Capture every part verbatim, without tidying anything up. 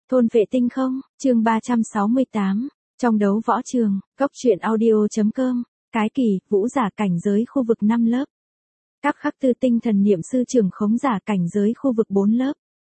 Thôn vệ tinh không, chương ba trăm sáu mươi tám, trong đấu võ trường, cốc truyện audio.com, cái kỳ, vũ giả cảnh giới khu vực năm lớp. Các khắc tư tinh thần niệm sư trưởng khống giả cảnh giới khu vực bốn lớp.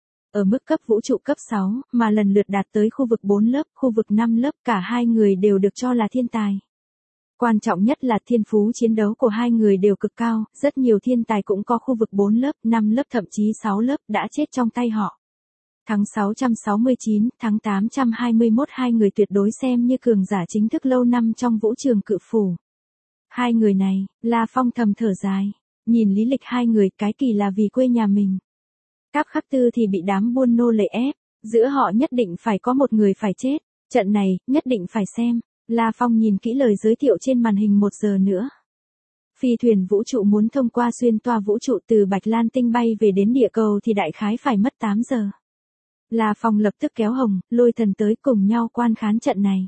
Ở mức cấp vũ trụ cấp sáu, mà lần lượt đạt tới khu vực bốn lớp, khu vực năm lớp, cả hai người đều được cho là thiên tài. Quan trọng nhất là thiên phú chiến đấu của hai người đều cực cao, rất nhiều thiên tài cũng có khu vực bốn lớp, năm lớp thậm chí sáu lớp đã chết trong tay họ. Tháng sáu trăm sáu mươi chín, tháng tám trăm hai mươi mốt hai người tuyệt đối xem như cường giả chính thức lâu năm trong vũ trường cự phủ. Hai người này, La Phong thầm thở dài, nhìn lý lịch hai người cái kỳ là vì quê nhà mình. Các khắc tư thì bị đám buôn nô lệ ép, giữa họ nhất định phải có một người phải chết, trận này, nhất định phải xem. La Phong nhìn kỹ lời giới thiệu trên màn hình một giờ nữa. Phi thuyền vũ trụ muốn thông qua xuyên toa vũ trụ từ Bạch Lan tinh bay về đến địa cầu thì đại khái phải mất tám giờ. La Phong lập tức kéo Hồng, Lôi Thần tới cùng nhau quan khán trận này.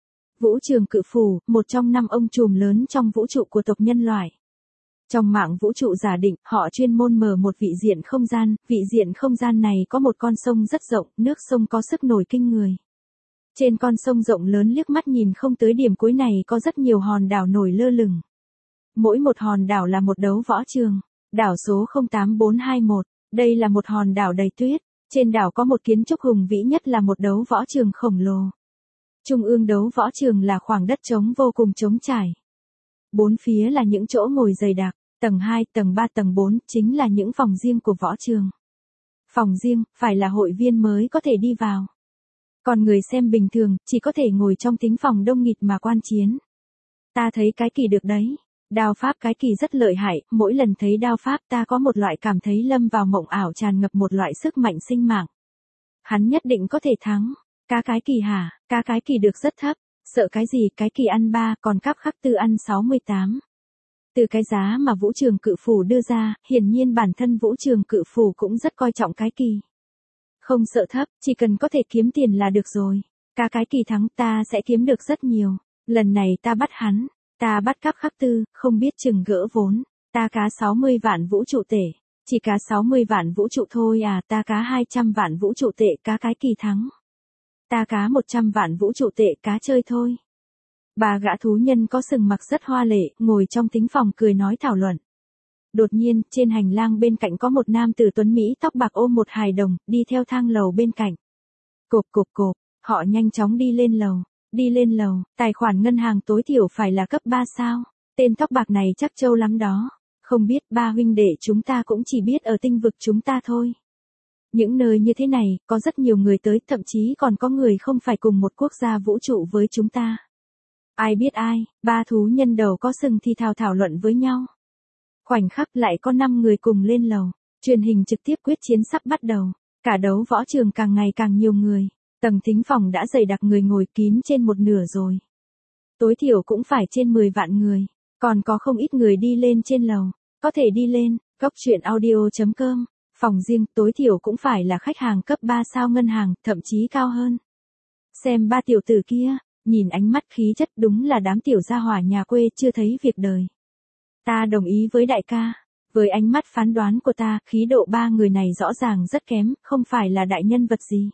Vũ trường cự phủ, một trong năm ông trùm lớn trong vũ trụ của tộc nhân loại. Trong mạng vũ trụ giả định, họ chuyên môn mở một vị diện không gian, vị diện không gian này có một con sông rất rộng, nước sông có sức nổi kinh người. Trên con sông rộng lớn liếc mắt nhìn không tới điểm cuối này có rất nhiều hòn đảo nổi lơ lửng. Mỗi một hòn đảo là một đấu võ trường. Đảo số không tám bốn hai mốt, đây là một hòn đảo đầy tuyết. Trên đảo có một kiến trúc hùng vĩ nhất là một đấu võ trường khổng lồ. Trung ương đấu võ trường là khoảng đất trống vô cùng trống trải. Bốn phía là những chỗ ngồi dày đặc, tầng hai, tầng ba, tầng bốn chính là những phòng riêng của võ trường. Phòng riêng, phải là hội viên mới có thể đi vào. Còn người xem bình thường, chỉ có thể ngồi trong thính phòng đông nghịt mà quan chiến. Ta thấy cái kỳ được đấy. Đao pháp cái kỳ rất lợi hại, mỗi lần thấy đao pháp ta có một loại cảm thấy lâm vào mộng ảo tràn ngập một loại sức mạnh sinh mạng. Hắn nhất định có thể thắng. Cá cái kỳ hả, cá cái kỳ được rất thấp, sợ cái gì cái kỳ ăn ba còn các khắc tư ăn sáu mươi tám. Từ cái giá mà vũ trường cự phủ đưa ra, hiển nhiên bản thân vũ trường cự phủ cũng rất coi trọng cái kỳ. Không sợ thấp, chỉ cần có thể kiếm tiền là được rồi. Cá cái kỳ thắng ta sẽ kiếm được rất nhiều. Lần này ta bắt hắn. Ta bắt cắp khắc tư, không biết chừng gỡ vốn. Ta cá sáu mươi vạn vũ trụ tệ. Chỉ cá sáu mươi vạn vũ trụ thôi à, ta cá hai trăm vạn vũ trụ tệ cá cái kỳ thắng. Ta cá một trăm vạn vũ trụ tệ cá chơi thôi. Bà gã thú nhân có sừng mặc rất hoa lệ, ngồi trong thính phòng cười nói thảo luận. Đột nhiên, trên hành lang bên cạnh có một nam tử tuấn Mỹ tóc bạc ôm một hài đồng, đi theo thang lầu bên cạnh. Cộp cộp cộp, họ nhanh chóng đi lên lầu. Đi lên lầu, tài khoản ngân hàng tối thiểu phải là cấp ba sao. Tên tóc bạc này chắc trâu lắm đó. Không biết ba huynh đệ chúng ta cũng chỉ biết ở tinh vực chúng ta thôi. Những nơi như thế này, có rất nhiều người tới, thậm chí còn có người không phải cùng một quốc gia vũ trụ với chúng ta. Ai biết ai, ba thú nhân đầu có sừng thì thào thảo luận với nhau. Khoảnh khắc lại có năm người cùng lên lầu. Truyền hình trực tiếp quyết chiến sắp bắt đầu. Cả đấu võ trường càng ngày càng nhiều người. Tầng thính phòng đã dày đặc người ngồi kín trên một nửa rồi. Tối thiểu cũng phải trên mười vạn người. Còn có không ít người đi lên trên lầu. Có thể đi lên, cốc truyện audio.com. Phòng riêng tối thiểu cũng phải là khách hàng cấp ba sao ngân hàng, thậm chí cao hơn. Xem ba tiểu tử kia, nhìn ánh mắt khí chất đúng là đám tiểu gia hỏa nhà quê chưa thấy việc đời. Ta đồng ý với đại ca. Với ánh mắt phán đoán của ta, khí độ ba người này rõ ràng rất kém, không phải là đại nhân vật gì.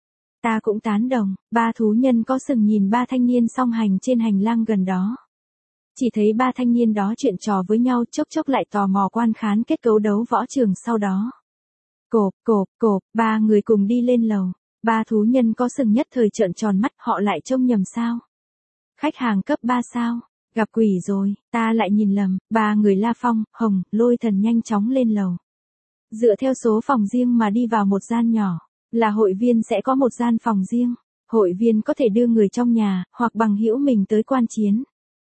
Ta cũng tán đồng, ba thú nhân có sừng nhìn ba thanh niên song hành trên hành lang gần đó. Chỉ thấy ba thanh niên đó chuyện trò với nhau chốc chốc lại tò mò quan khán kết cấu đấu võ trường sau đó. Cộp, cộp, cộp, ba người cùng đi lên lầu. Ba thú nhân có sừng nhất thời trợn tròn mắt họ lại trông nhầm sao. Khách hàng cấp ba sao, gặp quỷ rồi, ta lại nhìn lầm, ba người La Phong, Hồng, Lôi Thần nhanh chóng lên lầu. Dựa theo số phòng riêng mà đi vào một gian nhỏ. Là hội viên sẽ có một gian phòng riêng, hội viên có thể đưa người trong nhà, hoặc bằng hữu mình tới quan chiến.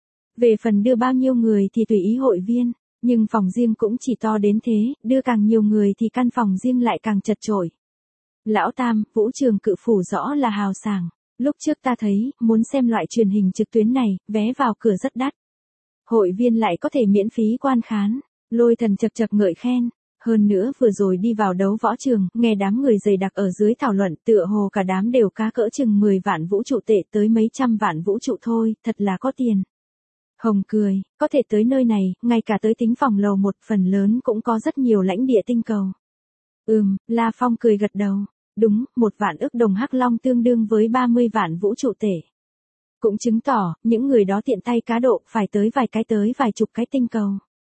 Về phần đưa bao nhiêu người thì tùy ý hội viên, nhưng phòng riêng cũng chỉ to đến thế, đưa càng nhiều người thì căn phòng riêng lại càng chật chội. Lão Tam, vũ trường cự phủ rõ là hào sảng, lúc trước ta thấy, muốn xem loại truyền hình trực tuyến này, vé vào cửa rất đắt. Hội viên lại có thể miễn phí quan khán, Lôi Thần chật chật ngợi khen. Hơn nữa vừa rồi đi vào đấu võ trường, nghe đám người dày đặc ở dưới thảo luận tựa hồ cả đám đều cá cỡ chừng mười vạn vũ trụ tệ tới mấy trăm vạn vũ trụ thôi, thật là có tiền. Hồng cười, có thể tới nơi này, ngay cả tới thính phòng lầu một phần lớn cũng có rất nhiều lãnh địa tinh cầu. Ừm, La Phong cười gật đầu, Đúng, một vạn ức đồng hắc long tương đương với ba mươi vạn vũ trụ tể. Cũng chứng tỏ, những người đó tiện tay cá độ phải tới vài cái tới vài chục cái tinh cầu.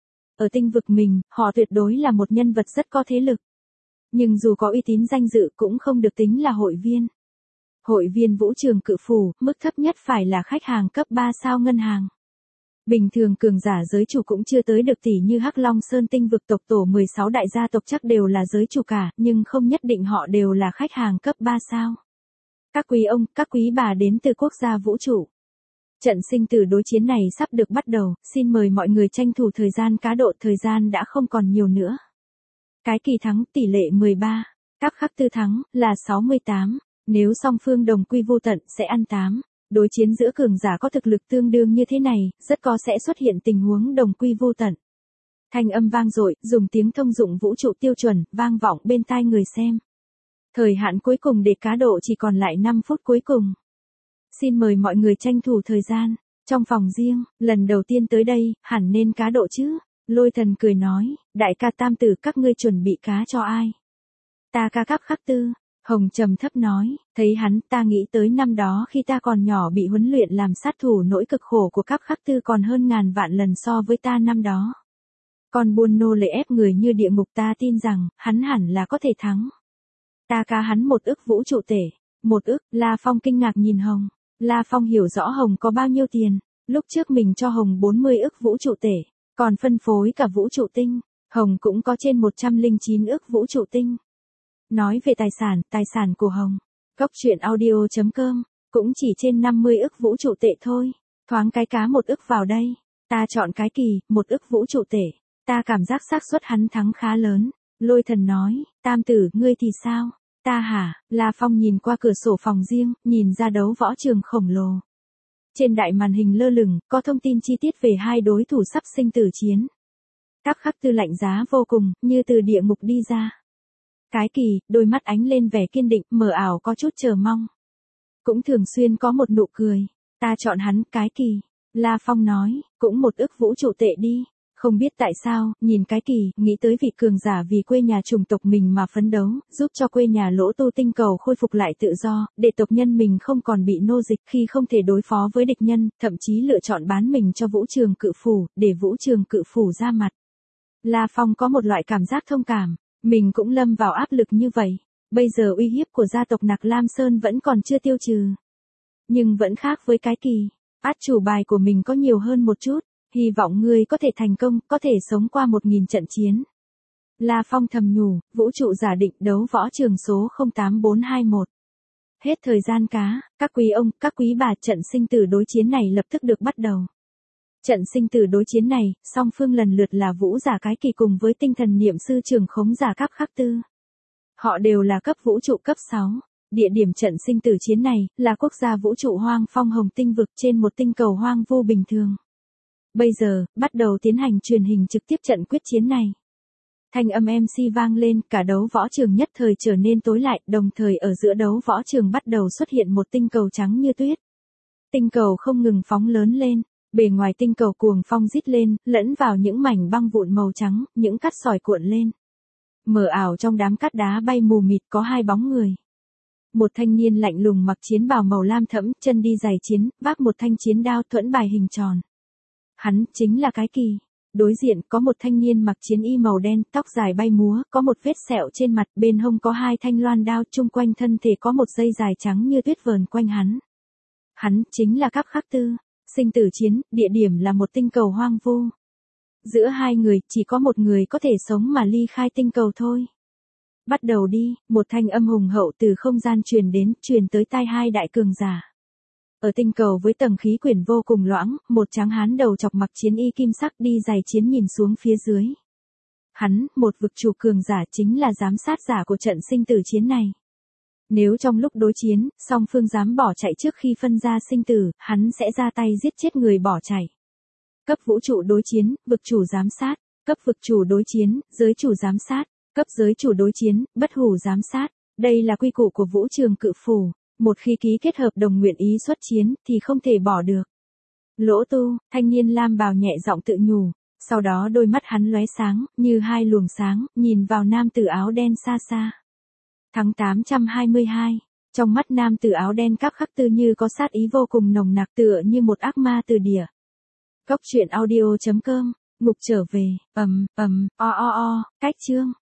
Ở tinh vực mình, họ tuyệt đối là một nhân vật rất có thế lực. Nhưng dù có uy tín danh dự cũng không được tính là hội viên. Hội viên vũ trường cự phủ, mức thấp nhất phải là khách hàng cấp ba sao ngân hàng. Bình thường cường giả giới chủ cũng chưa tới được tỷ như Hắc Long Sơn tinh vực tộc tổ mười sáu đại gia tộc chắc đều là giới chủ cả, nhưng không nhất định họ đều là khách hàng cấp ba sao. Các quý ông, các quý bà đến từ quốc gia vũ trụ. Trận sinh tử đối chiến này sắp được bắt đầu, xin mời mọi người tranh thủ thời gian cá độ, thời gian đã không còn nhiều nữa. Cái kỳ thắng tỷ lệ mười ba, các khắc tư thắng là sáu mươi tám, nếu song phương đồng quy vô tận sẽ ăn tám. Đối chiến giữa cường giả có thực lực tương đương như thế này, rất có sẽ xuất hiện tình huống đồng quy vô tận. Thanh âm vang dội, dùng tiếng thông dụng vũ trụ tiêu chuẩn, vang vọng bên tai người xem. Thời hạn cuối cùng để cá độ chỉ còn lại năm phút cuối cùng. Xin mời mọi người tranh thủ thời gian. Trong phòng riêng, lần đầu tiên tới đây, hẳn nên cá độ chứ. Lôi Thần cười nói, đại ca tam tử các ngươi chuẩn bị cá cho ai? Ta ca các khắc tư. Hồng trầm thấp nói, thấy hắn ta nghĩ tới năm đó khi ta còn nhỏ bị huấn luyện làm sát thủ, nỗi cực khổ của các khắc tư còn hơn ngàn vạn lần so với ta năm đó. Còn buôn nô lệ ép người như địa ngục, ta tin rằng, hắn hẳn là có thể thắng. Ta cá hắn một ức vũ trụ tể. Một ức, La Phong kinh ngạc nhìn Hồng. La Phong hiểu rõ Hồng có bao nhiêu tiền. Lúc trước mình cho Hồng bốn mươi ức vũ trụ tể, còn phân phối cả vũ trụ tinh. Hồng cũng có trên một trăm lẻ chín ức vũ trụ tinh. Nói về tài sản, tài sản của Hồng, Cốc truyện audio chấm com, cũng chỉ trên năm mươi ức vũ trụ tệ thôi. Thoáng cái cá một ức vào đây. Ta chọn cái kỳ, một ức vũ trụ tệ. Ta cảm giác xác suất hắn thắng khá lớn. Lôi Thần nói, tam tử, ngươi thì sao? Ta hả? La Phong nhìn qua cửa sổ phòng riêng, nhìn ra đấu võ trường khổng lồ. Trên đại màn hình lơ lửng, có thông tin chi tiết về hai đối thủ sắp sinh tử chiến. Các khắc tư lạnh giá vô cùng, như từ địa ngục đi ra. Cái kỳ, đôi mắt ánh lên vẻ kiên định, mờ ảo có chút chờ mong. Cũng thường xuyên có một nụ cười. Ta chọn hắn, cái kỳ. La Phong nói, cũng một ức vũ trụ tệ đi. Không biết tại sao, nhìn cái kỳ, nghĩ tới vị cường giả vì quê nhà chủng tộc mình mà phấn đấu, giúp cho quê nhà lỗ tu tinh cầu khôi phục lại tự do, để tộc nhân mình không còn bị nô dịch khi không thể đối phó với địch nhân, thậm chí lựa chọn bán mình cho vũ trường cự phủ, để vũ trường cự phủ ra mặt. La Phong có một loại cảm giác thông cảm. Mình cũng lâm vào áp lực như vậy. Bây giờ uy hiếp của gia tộc Nặc Lam Sơn vẫn còn chưa tiêu trừ. Nhưng vẫn khác với cái kỳ. Át chủ bài của mình có nhiều hơn một chút. Hy vọng ngươi có thể thành công, có thể sống qua một nghìn trận chiến. La Phong thầm nhủ, vũ trụ giả định đấu võ trường số không tám bốn hai mốt. Hết thời gian cá, các quý ông, các quý bà, trận sinh tử đối chiến này lập tức được bắt đầu. Trận sinh tử đối chiến này, song phương lần lượt là vũ giả cái kỳ cùng với tinh thần niệm sư trường khống giả các khắc tư. Họ đều là cấp vũ trụ cấp sáu. Địa điểm trận sinh tử chiến này, là quốc gia vũ trụ hoang phong hồng tinh vực trên một tinh cầu hoang vu bình thường. Bây giờ, bắt đầu tiến hành truyền hình trực tiếp trận quyết chiến này. Thanh âm em xê vang lên, cả đấu võ trường nhất thời trở nên tối lại, đồng thời ở giữa đấu võ trường bắt đầu xuất hiện một tinh cầu trắng như tuyết. Tinh cầu không ngừng phóng lớn lên. Bề ngoài tinh cầu cuồng phong rít lên, lẫn vào những mảnh băng vụn màu trắng, những cát sỏi cuộn lên. Mờ ảo trong đám cát đá bay mù mịt có hai bóng người. Một thanh niên lạnh lùng mặc chiến bào màu lam thẫm, chân đi giày chiến, vác một thanh chiến đao thuẫn bài hình tròn. Hắn chính là cái kỳ. Đối diện có một thanh niên mặc chiến y màu đen, tóc dài bay múa, có một vết sẹo trên mặt, bên hông có hai thanh loan đao, chung quanh thân thể có một dây dài trắng như tuyết vờn quanh hắn. Hắn chính là các khắc tư. Sinh tử chiến, địa điểm là một tinh cầu hoang vu. Giữa hai người, chỉ có một người có thể sống mà ly khai tinh cầu thôi. Bắt đầu đi, một thanh âm hùng hậu từ không gian truyền đến, truyền tới tai hai đại cường giả. Ở tinh cầu với tầng khí quyển vô cùng loãng, một tráng hán đầu chọc mặc chiến y kim sắc đi giày chiến nhìn xuống phía dưới. Hắn, một vực chủ cường giả chính là giám sát giả của trận sinh tử chiến này. Nếu trong lúc đối chiến, song phương dám bỏ chạy trước khi phân ra sinh tử, hắn sẽ ra tay giết chết người bỏ chạy. Cấp vũ trụ đối chiến, vực chủ giám sát. Cấp vực chủ đối chiến, giới chủ giám sát. Cấp giới chủ đối chiến, bất hủ giám sát. Đây là quy củ của vũ trường cự phủ. Một khi ký kết hợp đồng nguyện ý xuất chiến, thì không thể bỏ được. Lỗ tu, thanh niên lam bào nhẹ giọng tự nhủ. Sau đó đôi mắt hắn lóe sáng, như hai luồng sáng, nhìn vào nam tử áo đen xa xa. Tháng tám trăm hai mươi hai. Trong mắt nam tử áo đen các khắc tư như có sát ý vô cùng nồng nặc tựa như một ác ma từ địa. Cốc truyện audio chấm com. Ngục trở về, ầm, ầm, o o o, cách chương.